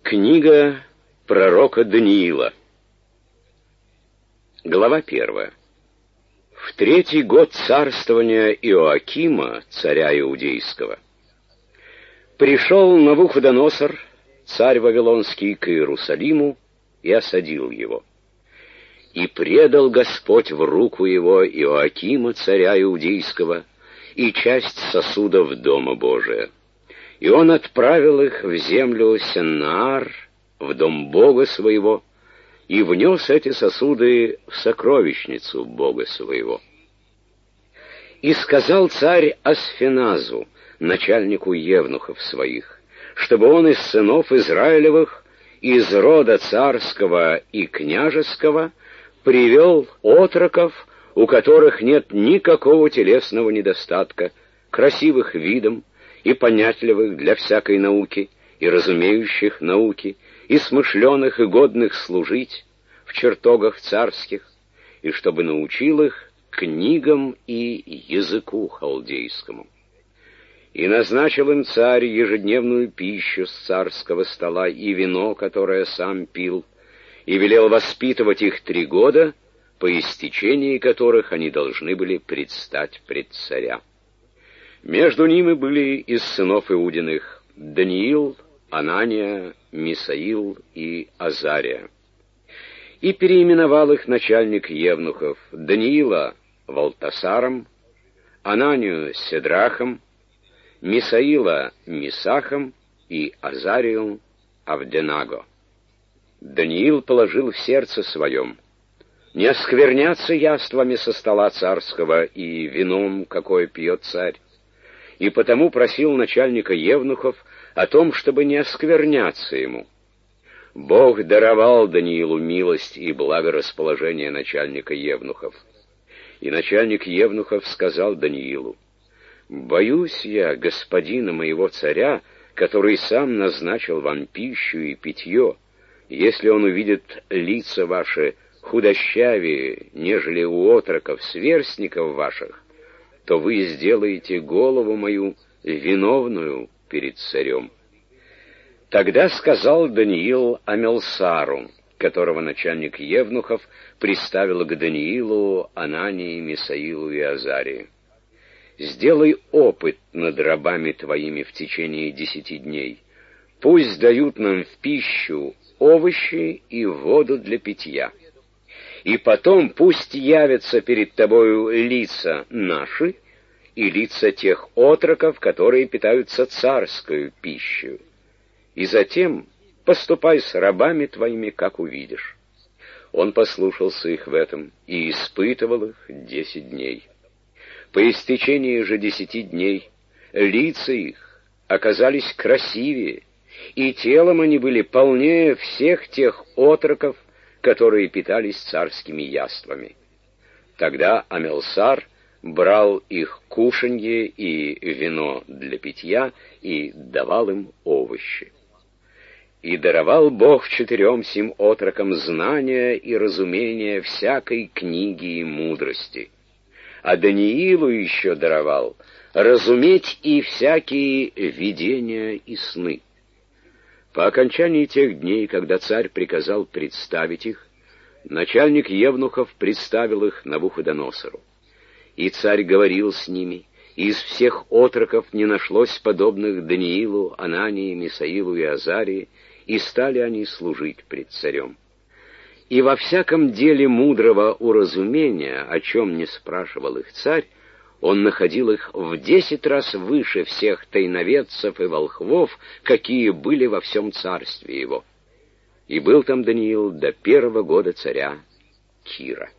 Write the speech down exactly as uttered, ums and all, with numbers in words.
Книга пророка Даниила. Глава первая. В третий год царствования Иоакима, царя Иудейского, пришел Навуходоносор, царь Вавилонский, к Иерусалиму и осадил его. И предал Господь в руку его Иоакима, царя Иудейского, и часть сосудов Дома Божия. И он отправил их в землю Сеннаар, в дом Бога своего, и внес эти сосуды в сокровищницу Бога своего. И сказал царь Асфеназу, начальнику евнухов своих, чтобы он из сынов Израилевых, из рода царского и княжеского, привел отроков, у которых нет никакого телесного недостатка, красивых видом, и понятливых для всякой науки, и разумеющих науки, и смышленых и годных служить в чертогах царских, и чтобы научил их книгам и языку халдейскому. И назначил им царь ежедневную пищу с царского стола и вино, которое сам пил, и велел воспитывать их три года, по истечении которых они должны были предстать пред царя. Между ними были из сынов Иудиных Даниил, Анания, Мисаил и Азария. И переименовал их начальник евнухов Даниила Валтасаром, Ананию Седрахом, Мисаила Мисахом и Азарию Авденаго. Даниил положил в сердце своем не оскверняться яствами со стола царского и вином, какое пьет царь, и потому просил начальника евнухов о том, чтобы не оскверняться ему. Бог даровал Даниилу милость и благорасположение начальника евнухов. И начальник евнухов сказал Даниилу: «Боюсь я господина моего царя, который сам назначил вам пищу и питье, если он увидит лица ваши худощавее, нежели у отроков, сверстников ваших, то вы сделаете голову мою виновную перед царем». Тогда сказал Даниил Амелсару, которого начальник евнухов приставил к Даниилу, Анании, Мисаилу и Азарии: «Сделай опыт над рабами твоими в течение десяти дней. Пусть дают нам в пищу овощи и воду для питья. И потом пусть явятся перед тобою лица наши и лица тех отроков, которые питаются царскою пищей. И затем поступай с рабами твоими, как увидишь». Он послушался их в этом и испытывал их десять дней. По истечении же десяти дней лица их оказались красивее, и телом они были полнее всех тех отроков, которые питались царскими яствами. Тогда Амелсар брал их кушанье и вино для питья и давал им овощи. И даровал Бог четырем сим отрокам знания и разумения всякой книги и мудрости, а Даниилу еще даровал разуметь и всякие видения и сны. По окончании тех дней, когда царь приказал представить их, начальник евнухов представил их Навуходоносору. И царь говорил с ними, и из всех отроков не нашлось подобных Даниилу, Анании, Мисаилу и Азарии, и стали они служить пред царем. И во всяком деле мудрого уразумения, о чем не спрашивал их царь, он находил их в десять раз выше всех тайноведцев и волхвов, какие были во всем царстве его. И был там Даниил до первого года царя Кира.